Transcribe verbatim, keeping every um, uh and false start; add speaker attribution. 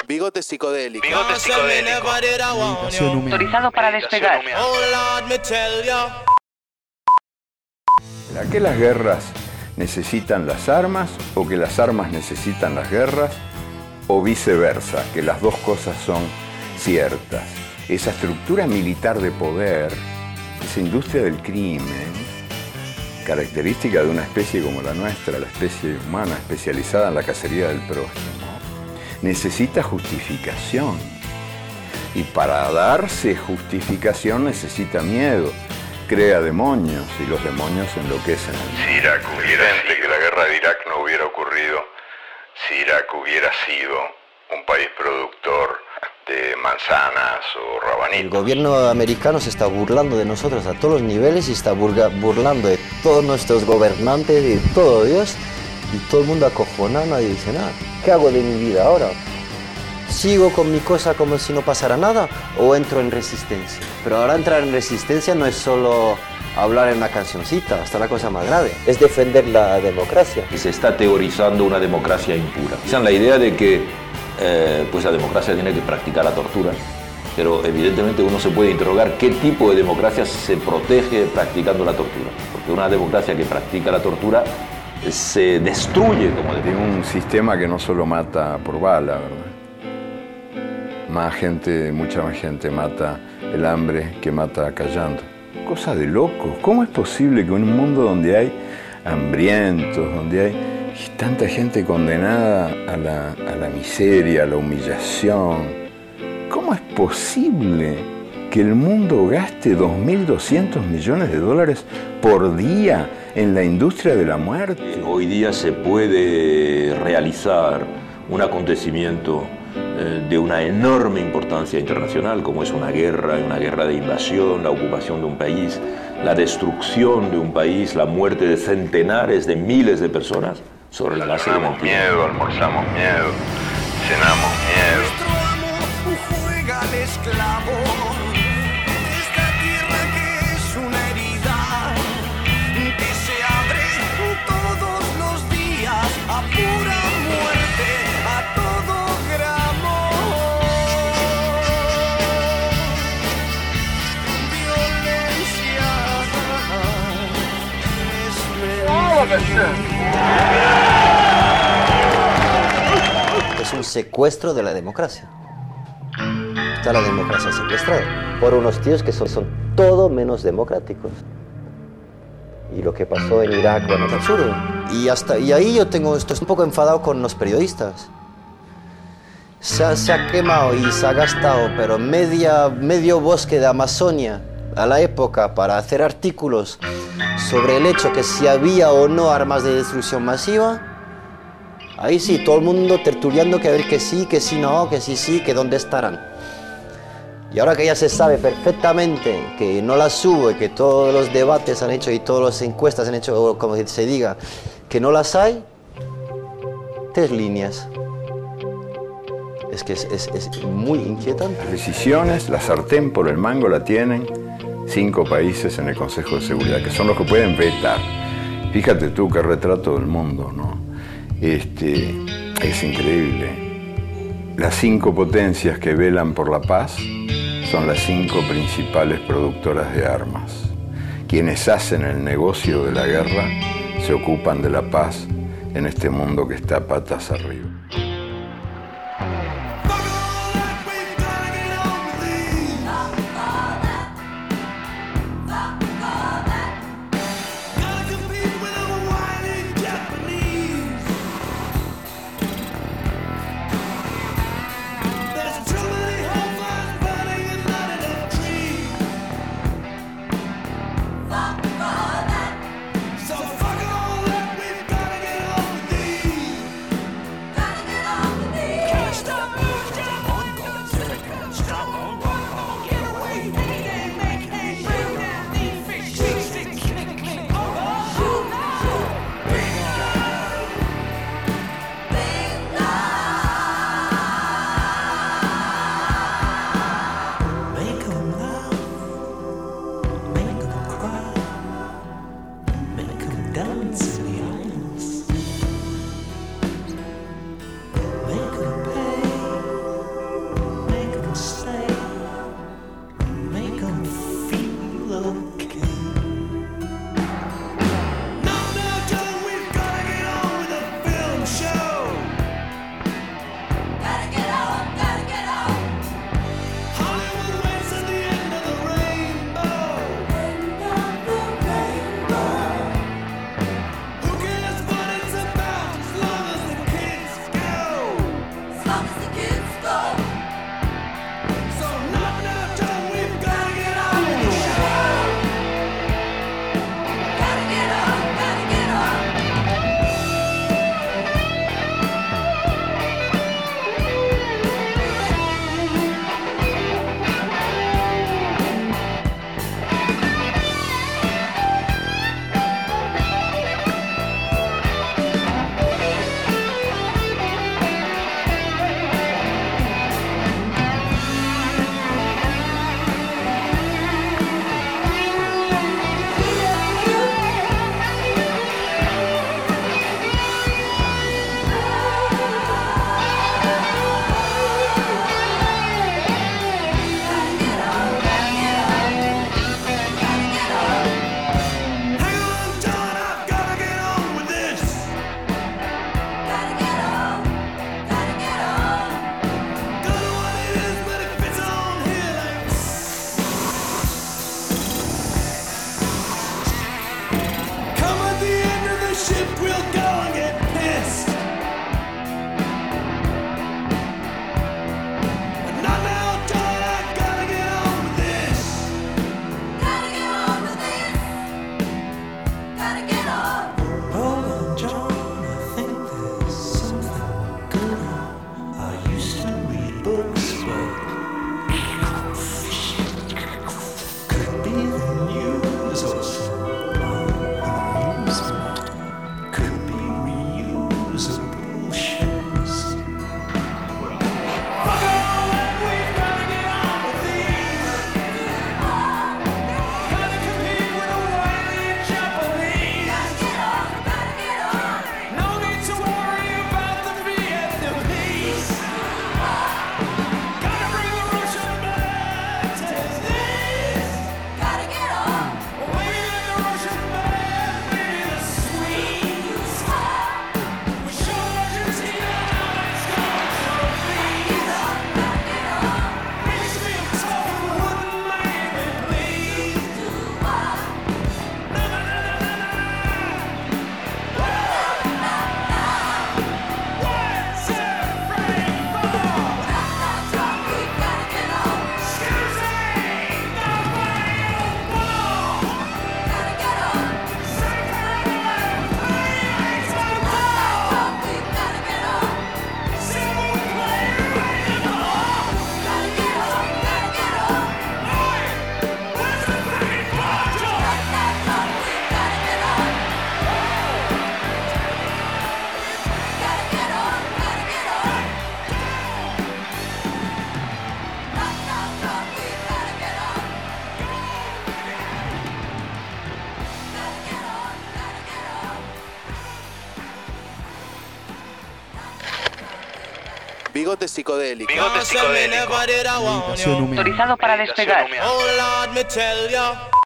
Speaker 1: Bigote psicodélico.
Speaker 2: Bigote psicodélico.
Speaker 3: Autorizado para despegar.
Speaker 4: ¿A qué las guerras necesitan las armas o que las armas necesitan las guerras o viceversa, que las dos cosas son ciertas? Esa estructura militar de poder, esa industria del crimen, característica de una especie como la nuestra, la especie humana especializada en la cacería del prójimo, necesita justificación. Y para darse justificación necesita miedo. Crea demonios y los demonios enloquecen.
Speaker 5: Si Irak hubiera, que la guerra de Irak no hubiera ocurrido, si Irak hubiera sido un país productor de manzanas o rabanitos.
Speaker 6: El gobierno americano se está burlando de nosotros a todos los niveles y está burga, burlando de todos nuestros gobernantes y de todo Dios, y todo el mundo acojonado, nadie dice nada. ¿Qué hago de mi vida ahora? ¿Sigo con mi cosa como si no pasara nada o entro en resistencia? Pero ahora entrar en resistencia no es solo hablar en una cancioncita, está la cosa más grave, es defender la democracia.
Speaker 7: Y se está teorizando una democracia impura. Esa es la idea de que eh, pues la democracia tiene que practicar la tortura, pero evidentemente uno se puede interrogar qué tipo de democracia se protege practicando la tortura, porque una democracia que practica la tortura se destruye, como
Speaker 4: de un sistema que no solo mata por bala, ¿verdad? Más gente, mucha más gente mata el hambre que mata callando. Cosa de locos. ¿Cómo es posible que en un mundo donde hay hambrientos, donde hay tanta gente condenada a la, a la miseria, a la humillación, cómo es posible que el mundo gaste dos mil doscientos millones de dólares por día en la industria de la muerte?
Speaker 7: Hoy día se puede realizar un acontecimiento de una enorme importancia internacional, como es una guerra, una guerra de invasión, la ocupación de un país, la destrucción de un país, la muerte de centenares de miles de personas sobre la base de mentiras.
Speaker 5: Miedo, almorzamos miedo, cenamos miedo.
Speaker 2: Nuestro amor juega al esclavo. Esta tierra que es una herida que se abre todos los días a pura muerte, a todo gramo. Violencia,
Speaker 6: Es un secuestro de la democracia. Está la democracia secuestrada por unos tíos que son, son todo menos democráticos. Y lo que pasó en Irak, bueno, es absurdo. Y, hasta, y ahí yo tengo, estoy un poco enfadado con los periodistas. Se ha, se ha quemado y se ha gastado, pero media, medio bosque de Amazonia a la época para hacer artículos sobre el hecho que si había o no armas de destrucción masiva. Ahí sí, todo el mundo tertuliando que a ver que sí, que sí no, que sí sí, que dónde estarán. Y ahora que ya se sabe perfectamente que no las hubo y que todos los debates han hecho y todas las encuestas han hecho, como se diga, que no las hay, tres líneas. Es que es, es, es muy inquietante.
Speaker 4: Las decisiones, la sartén por el mango la tienen cinco países en el Consejo de Seguridad, que son los que pueden vetar. Fíjate tú qué retrato del mundo, ¿no? Este, es increíble. Las cinco potencias que velan por la paz son las cinco principales productoras de armas. Quienes hacen el negocio de la guerra se ocupan de la paz en este mundo que está patas arriba.
Speaker 1: Bigote psicodélico.
Speaker 3: Bigote psicodélico.
Speaker 8: Autorizado para despegar.
Speaker 3: Oh Lord, me tell ya.